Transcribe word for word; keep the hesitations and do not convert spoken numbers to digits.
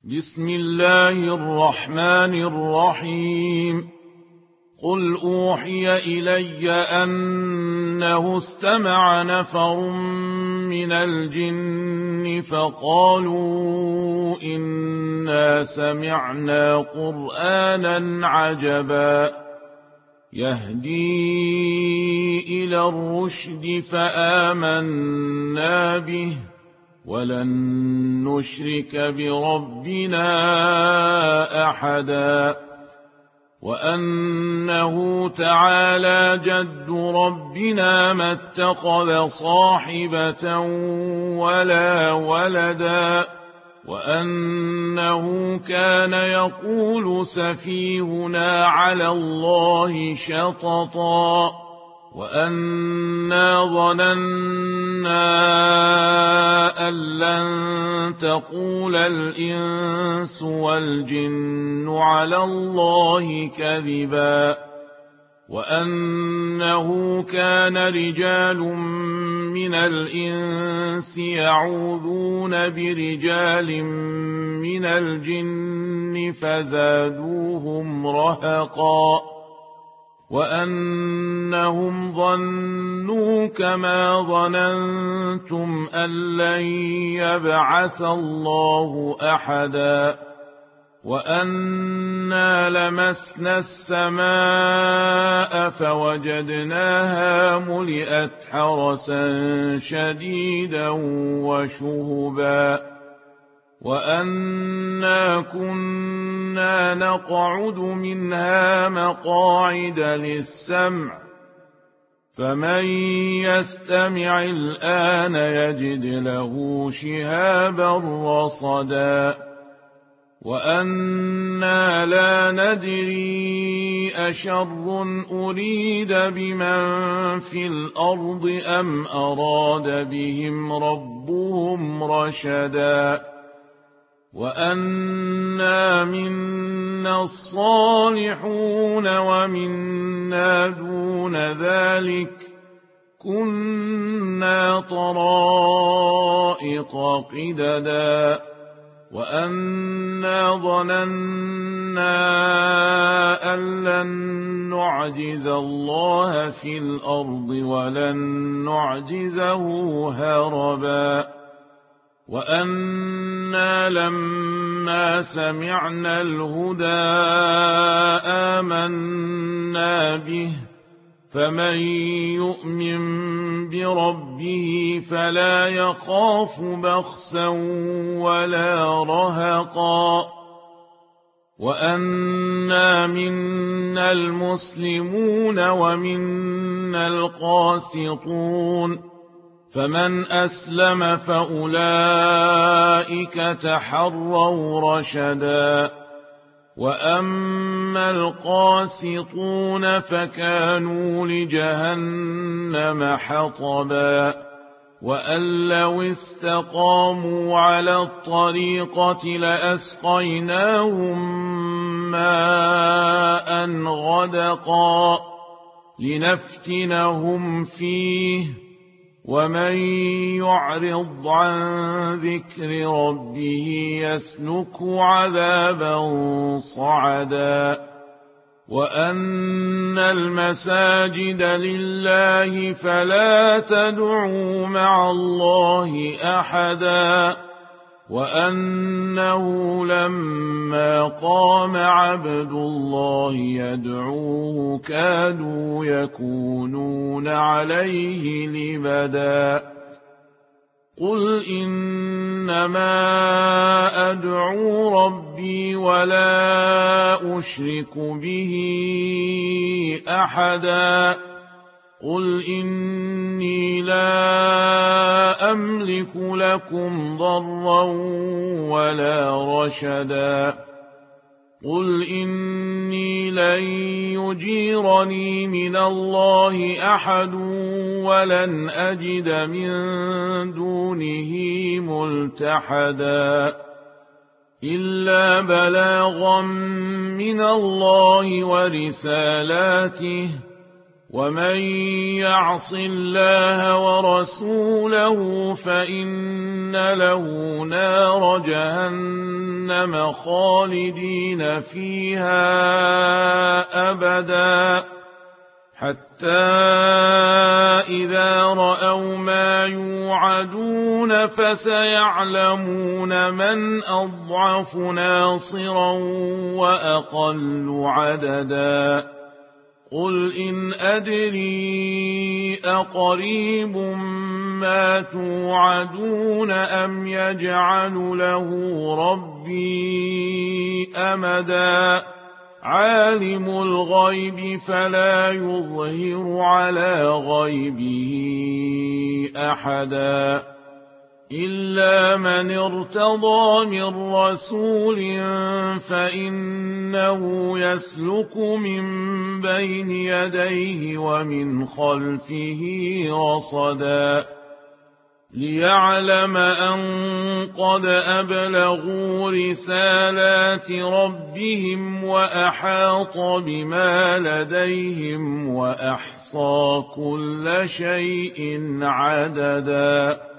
بسم الله الرحمن الرحيم. قل أوحي إلي أنه استمع نفر من الجن فقالوا إنا سمعنا قرآنا عجبا يهدي إلى الرشد فآمنا به ولن نشرك بربنا أحدا وأنه تعالى جد ربنا ما اتخذ صاحبة ولا ولدا وأنه كان يقول سفيهنا على الله شططا وأنا ظننا أن لن تقول الإنس والجن على الله كذبا وأنه كان رجال من الإنس يعوذون برجال من الجن فزادوهم رهقا وأنهم ظنوا كما ظننتم أن لن يبعث الله أحدا وأنا لمسنا السماء فوجدناها ملئت حرسا شديدا وشهبا وأنا كنا نقعد منها مقاعد للسمع فمن يستمع الآن يجد له شهابا رصدا وأنا لا ندري أشر أريد بمن في الأرض أم أراد بهم ربهم رشدا وأنا منا الصالحون ومنا دون ذلك كنا طرائق قددا وأنا ظننا أن لن نعجز الله في الأرض ولن نعجزه هربا وأنا لما سمعنا الهدى آمنا به فمن يؤمن بربه فلا يخاف بخسا ولا رهقا وأنا منا المسلمون ومنا القاسطون فمن أسلم فأولئك تحروا رشدا وأما القاسطون فكانوا لجهنم حطبا وأن لو استقاموا على الطريقة لأسقيناهم ماء غدقا لنفتنهم فيه ومن يعرض عن ذكر ربه يسلكه عذابا صعدا وأن المساجد لله فلا تدعوا مع الله أحدا وأنه لما قام عبد الله يدعوه كادوا يكونون عليه لبدا قل إنما أدعو ربي ولا أشرك به أحدا قل إني لا أملك لكم ضرا ولا رشدا قل إني لن يجيرني من الله أحد ولن أجد من دونه ملتحدا إلا بلاغا من الله ورسالاته ومن يعص الله ورسوله فإن له نار جهنم خالدين فيها أبدا حتى إذا رأوا ما يوعدون فسيعلمون من أضعف ناصرا وأقل عددا قل إن أدري أقريب ما توعدون أم يجعل له ربي أمدا عالم الغيب فلا يظهر على غيبه أحدا إلا من ارتضى من رسول فإنه يسلك من بين يديه ومن خلفه رصدا ليعلم أن قد أبلغوا رسالات ربهم وأحاط بما لديهم وأحصى كل شيء عددا.